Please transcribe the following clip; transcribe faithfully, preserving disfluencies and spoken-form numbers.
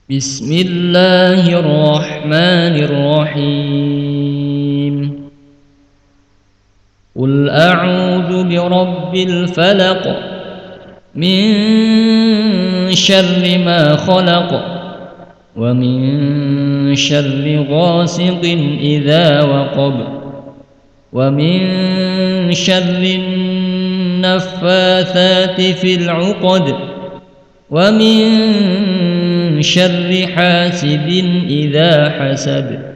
بسم الله الرحمن الرحيم قل أعوذ برب الفلق من شر ما خلق ومن شر غاسق إذا وقب ومن شر النفاثات في العقد ومن شر حاسد إذا حسد